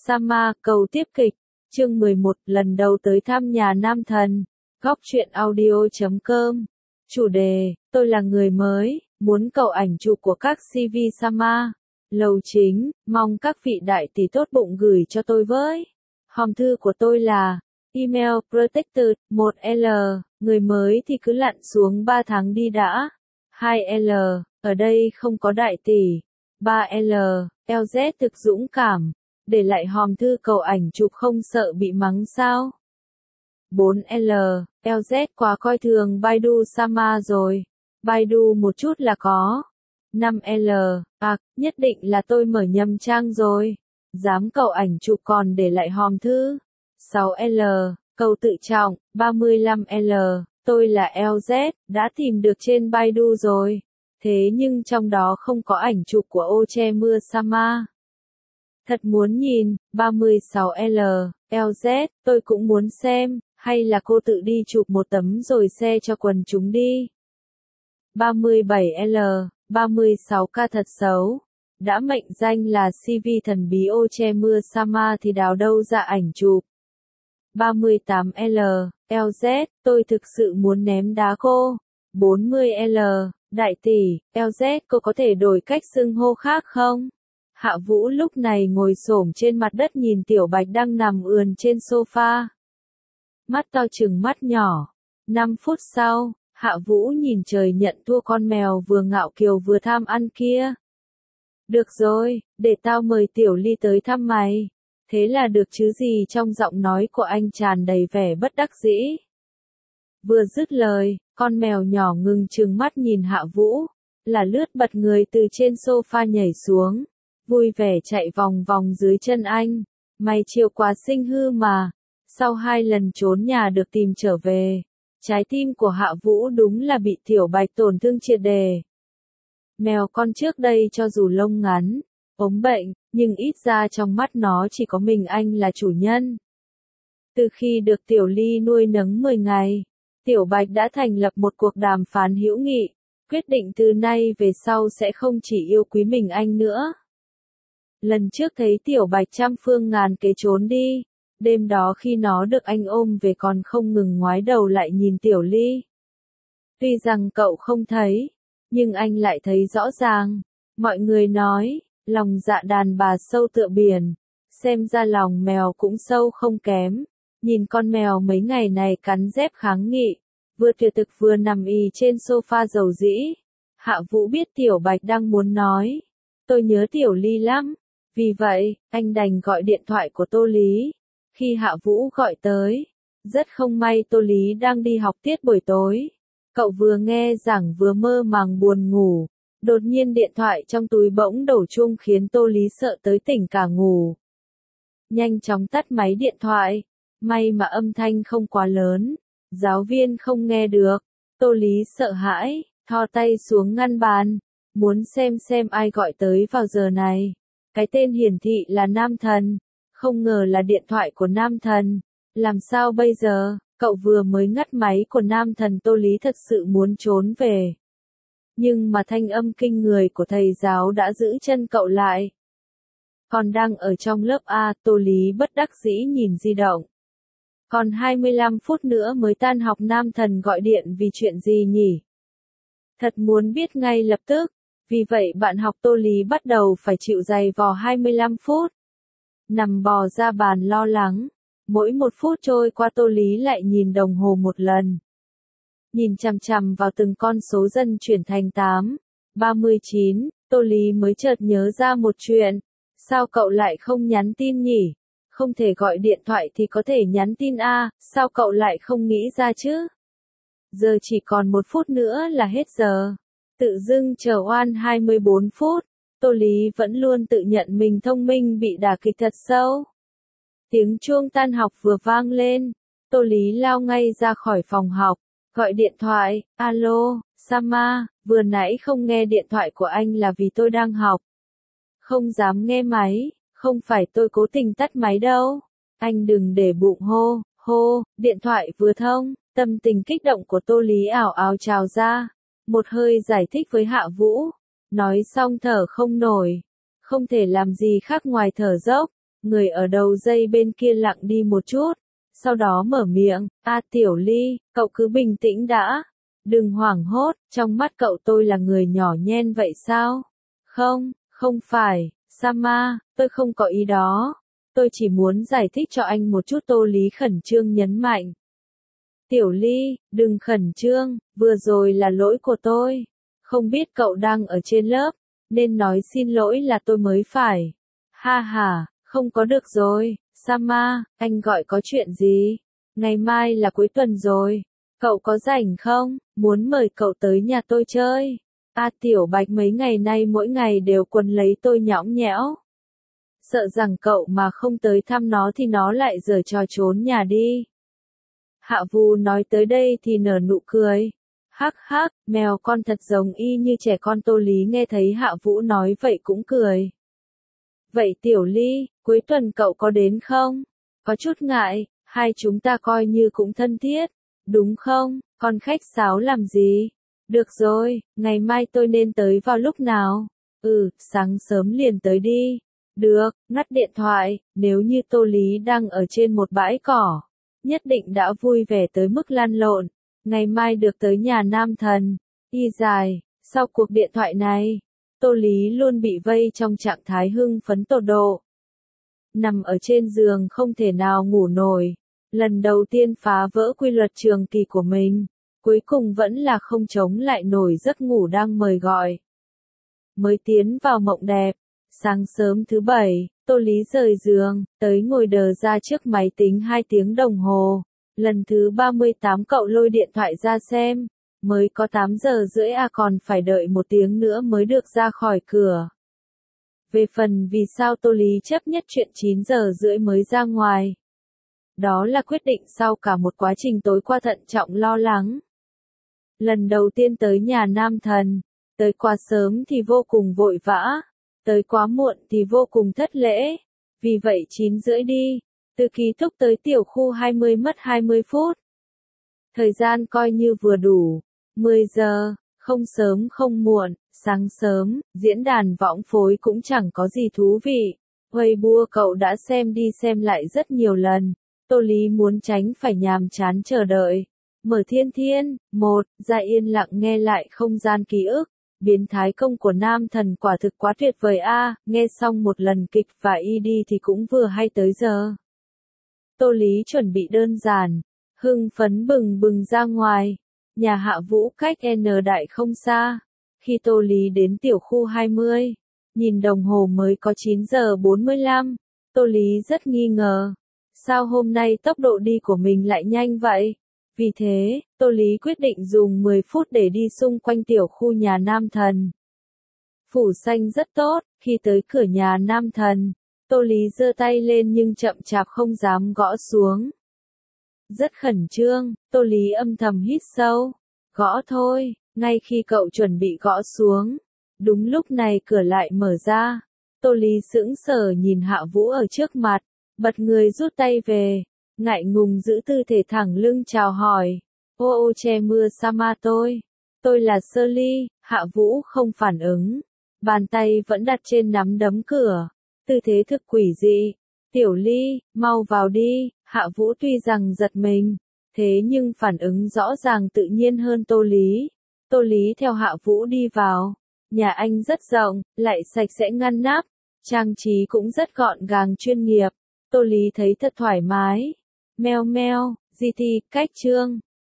Sama, cầu tiếp kịch. Chương 11, lần đầu tới thăm nhà nam thần. Góc truyện audio.com. Chủ đề, tôi là người mới, muốn cầu ảnh chụp của các CV Sama. Lầu chính, mong các vị đại tỷ tốt bụng gửi cho tôi với. Hòm thư của tôi là email protected 1L, người mới thì cứ lặn xuống 3 tháng đi đã. 2L, ở đây không có đại tỷ. 3L, LZ thực dũng cảm. Để lại hòm thư cầu ảnh chụp không sợ bị mắng sao? 4L, LZ quá coi thường Baidu Sama rồi. Baidu một chút là có. 5L, nhất định là tôi mở nhầm trang rồi. Dám cầu ảnh chụp còn để lại hòm thư. 6L, cầu tự trọng. 35L, tôi là LZ, đã tìm được trên Baidu rồi. Thế nhưng trong đó không có ảnh chụp của ô che mưa Sama. Thật muốn nhìn. 36L, LZ, tôi cũng muốn xem, hay là cô tự đi chụp một tấm rồi share cho quần chúng đi. 37L, 36K thật xấu. Đã mệnh danh là CV thần bí ô che mưa Sama thì đào đâu ra ảnh chụp. 38L, LZ, tôi thực sự muốn ném đá cô. 40L, đại tỷ, LZ cô có thể đổi cách xưng hô khác không? Hạ Vũ lúc này ngồi xổm trên mặt đất nhìn Tiểu Bạch đang nằm ườn trên sofa. Mắt to chừng mắt nhỏ. 5 phút sau, Hạ Vũ nhìn trời nhận thua con mèo vừa ngạo kiều vừa tham ăn kia. Được rồi, để tao mời Tiểu Ly tới thăm mày. Thế là được chứ gì, trong giọng nói của anh tràn đầy vẻ bất đắc dĩ. Vừa dứt lời, con mèo nhỏ ngừng trừng mắt nhìn Hạ Vũ, là lướt bật người từ trên sofa nhảy xuống, vui vẻ chạy vòng vòng dưới chân anh. Mày chiều quá xinh hư mà. Sau 2 lần trốn nhà được tìm trở về, trái tim của Hạ Vũ đúng là bị Tiểu Bạch tổn thương triệt đề. Mèo con trước đây cho dù lông ngắn, ốm bệnh, nhưng ít ra trong mắt nó chỉ có mình anh là chủ nhân. Từ khi được Tiểu Ly nuôi nấng 10 ngày, Tiểu Bạch đã thành lập một cuộc đàm phán hữu nghị, quyết định từ nay về sau sẽ không chỉ yêu quý mình anh nữa. Lần trước thấy Tiểu Bạch trăm phương ngàn kế trốn đi, đêm đó khi nó được anh ôm về còn không ngừng ngoái đầu lại nhìn Tiểu Ly. Tuy rằng cậu không thấy, nhưng anh lại thấy rõ ràng. Mọi người nói, lòng dạ đàn bà sâu tựa biển, xem ra lòng mèo cũng sâu không kém. Nhìn con mèo mấy ngày này cắn dép kháng nghị, vừa tuyệt thực vừa nằm ì trên sofa dầu dĩ. Hạ Vũ biết Tiểu Bạch đang muốn nói, tôi nhớ Tiểu Ly lắm. Vì vậy, anh đành gọi điện thoại của Tô Lý. Khi Hạ Vũ gọi tới, rất không may Tô Lý đang đi học tiết buổi tối. Cậu vừa nghe giảng vừa mơ màng buồn ngủ. Đột nhiên điện thoại trong túi bỗng đổ chuông khiến Tô Lý sợ tới tỉnh cả ngủ. Nhanh chóng tắt máy điện thoại. May mà âm thanh không quá lớn, giáo viên không nghe được. Tô Lý sợ hãi, thò tay xuống ngăn bàn, muốn xem ai gọi tới vào giờ này. Cái tên hiển thị là Nam Thần, không ngờ là điện thoại của Nam Thần. Làm sao bây giờ? Cậu vừa mới ngắt máy của Nam Thần. Tô Lý thật sự muốn trốn về. Nhưng mà thanh âm kinh người của thầy giáo đã giữ chân cậu lại. Còn đang ở trong lớp A, Tô Lý bất đắc dĩ nhìn di động. Còn 25 phút nữa mới tan học. Nam Thần gọi điện vì chuyện gì nhỉ? Thật muốn biết ngay lập tức. Vì vậy bạn học Tô Lý bắt đầu phải chịu giày vò 25 phút. Nằm bò ra bàn lo lắng. Mỗi 1 phút trôi qua Tô Lý lại nhìn đồng hồ một lần. Nhìn chằm chằm vào từng con số dần chuyển thành 8, 39, Tô Lý mới chợt nhớ ra một chuyện. Sao cậu lại không nhắn tin nhỉ? Không thể gọi điện thoại thì có thể nhắn tin à, sao cậu lại không nghĩ ra chứ? Giờ chỉ còn 1 phút nữa là hết giờ. Tự dưng chờ oan 24 phút, Tô Lý vẫn luôn tự nhận mình thông minh bị đả kích thật sâu. Tiếng chuông tan học vừa vang lên, Tô Lý lao ngay ra khỏi phòng học, gọi điện thoại, alo, Sama, vừa nãy không nghe điện thoại của anh là vì tôi đang học. Không dám nghe máy, không phải tôi cố tình tắt máy đâu. Anh đừng để bụng hô, điện thoại vừa thông, tâm tình kích động của Tô Lý ảo ảo trào ra. Một hơi giải thích với Hạ Vũ, nói xong thở không nổi, không thể làm gì khác ngoài thở dốc, Người ở đầu dây bên kia lặng đi một chút, sau đó mở miệng, Tiểu Ly, cậu cứ bình tĩnh đã. Đừng hoảng hốt, trong mắt cậu tôi là người nhỏ nhen vậy sao? Không, không phải, Sama, tôi không có ý đó. Tôi chỉ muốn giải thích cho anh một chút, Tô Lý khẩn trương nhấn mạnh. Tiểu Ly, đừng khẩn trương, vừa rồi là lỗi của tôi. Không biết cậu đang ở trên lớp, nên nói xin lỗi là tôi mới phải. Ha ha, không có được rồi, Sama, anh gọi có chuyện gì? Ngày mai là cuối tuần rồi, cậu có rảnh không? Muốn mời cậu tới nhà tôi chơi. Tiểu Bạch mấy ngày nay mỗi ngày đều quấn lấy tôi nhõng nhẽo. Sợ rằng cậu mà không tới thăm nó thì nó lại giở trò trốn nhà đi. Hạ Vũ nói tới đây thì nở nụ cười. Hắc hắc, mèo con thật giống y như trẻ con. Tô Lý nghe thấy Hạ Vũ nói vậy cũng cười. Vậy Tiểu Ly, cuối tuần cậu có đến không? Có chút ngại, hai chúng ta coi như cũng thân thiết, đúng không? Con khách sáo làm gì? Được rồi, ngày mai tôi nên tới vào lúc nào? Sáng sớm liền tới đi. Được, ngắt điện thoại, nếu như Tô Lý đang ở trên một bãi cỏ, nhất định đã vui vẻ tới mức lăn lộn. Ngày mai được tới nhà nam thần. Y dài, sau cuộc điện thoại này, Tô Lý luôn bị vây trong trạng thái hưng phấn tột độ. Nằm ở trên giường không thể nào ngủ nổi. Lần đầu tiên phá vỡ quy luật trường kỳ của mình, cuối cùng vẫn là không chống lại nổi giấc ngủ đang mời gọi. Mới tiến vào mộng đẹp, sáng sớm thứ Bảy, Tô Lý rời giường, tới ngồi đờ ra trước máy tính 2 tiếng đồng hồ. Lần thứ 38 cậu lôi điện thoại ra xem, mới có 8 giờ rưỡi còn phải đợi 1 tiếng nữa mới được ra khỏi cửa. Về phần vì sao Tô Lý chấp nhất chuyện 9 giờ rưỡi mới ra ngoài. Đó là quyết định sau cả một quá trình tối qua thận trọng lo lắng. Lần đầu tiên tới nhà nam thần, tới quá sớm thì vô cùng vội vã, tới quá muộn thì vô cùng thất lễ. Vì vậy 9 rưỡi đi, từ ký túc tới tiểu khu 20 mất 20 phút. Thời gian coi như vừa đủ, 10 giờ, không sớm không muộn, sáng sớm, diễn đàn võng phối cũng chẳng có gì thú vị. Weibo cậu đã xem đi xem lại rất nhiều lần. Tô Lý muốn tránh phải nhàm chán chờ đợi. Mở Thiên Thiên, ra yên lặng nghe lại không gian ký ức. Biến thái công của nam thần quả thực quá tuyệt vời nghe xong một lần kịch và y đi thì cũng vừa hay tới giờ. Tô Lý chuẩn bị đơn giản, hưng phấn bừng bừng ra ngoài. Nhà Hạ Vũ cách N đại không xa. Khi Tô Lý đến tiểu khu 20, nhìn đồng hồ mới có 9 giờ 45, Tô Lý rất nghi ngờ. Sao hôm nay tốc độ đi của mình lại nhanh vậy? Vì thế, Tô Lý quyết định dùng 10 phút để đi xung quanh tiểu khu nhà nam thần. Phủ xanh rất tốt, khi tới cửa nhà nam thần, Tô Lý giơ tay lên nhưng chậm chạp không dám gõ xuống. Rất khẩn trương, Tô Lý âm thầm hít sâu. Gõ thôi, ngay khi cậu chuẩn bị gõ xuống. Đúng lúc này cửa lại mở ra. Tô Lý sững sờ nhìn Hạ Vũ ở trước mặt, bật người rút tay về. Ngại ngùng giữ tư thể thẳng lưng chào hỏi. Ô che mưa Sama tôi là Sơ Ly. Hạ Vũ không phản ứng. Bàn tay vẫn đặt trên nắm đấm cửa. Tư thế thực quỷ dị. Tiểu Ly, mau vào đi. Hạ Vũ tuy rằng giật mình, thế nhưng phản ứng rõ ràng tự nhiên hơn Tô Lý. Tô Lý theo Hạ Vũ đi vào. Nhà anh rất rộng, lại sạch sẽ ngăn nắp. Trang trí cũng rất gọn gàng chuyên nghiệp. Tô Lý thấy thật thoải mái. Meo meo, GT, cách chương.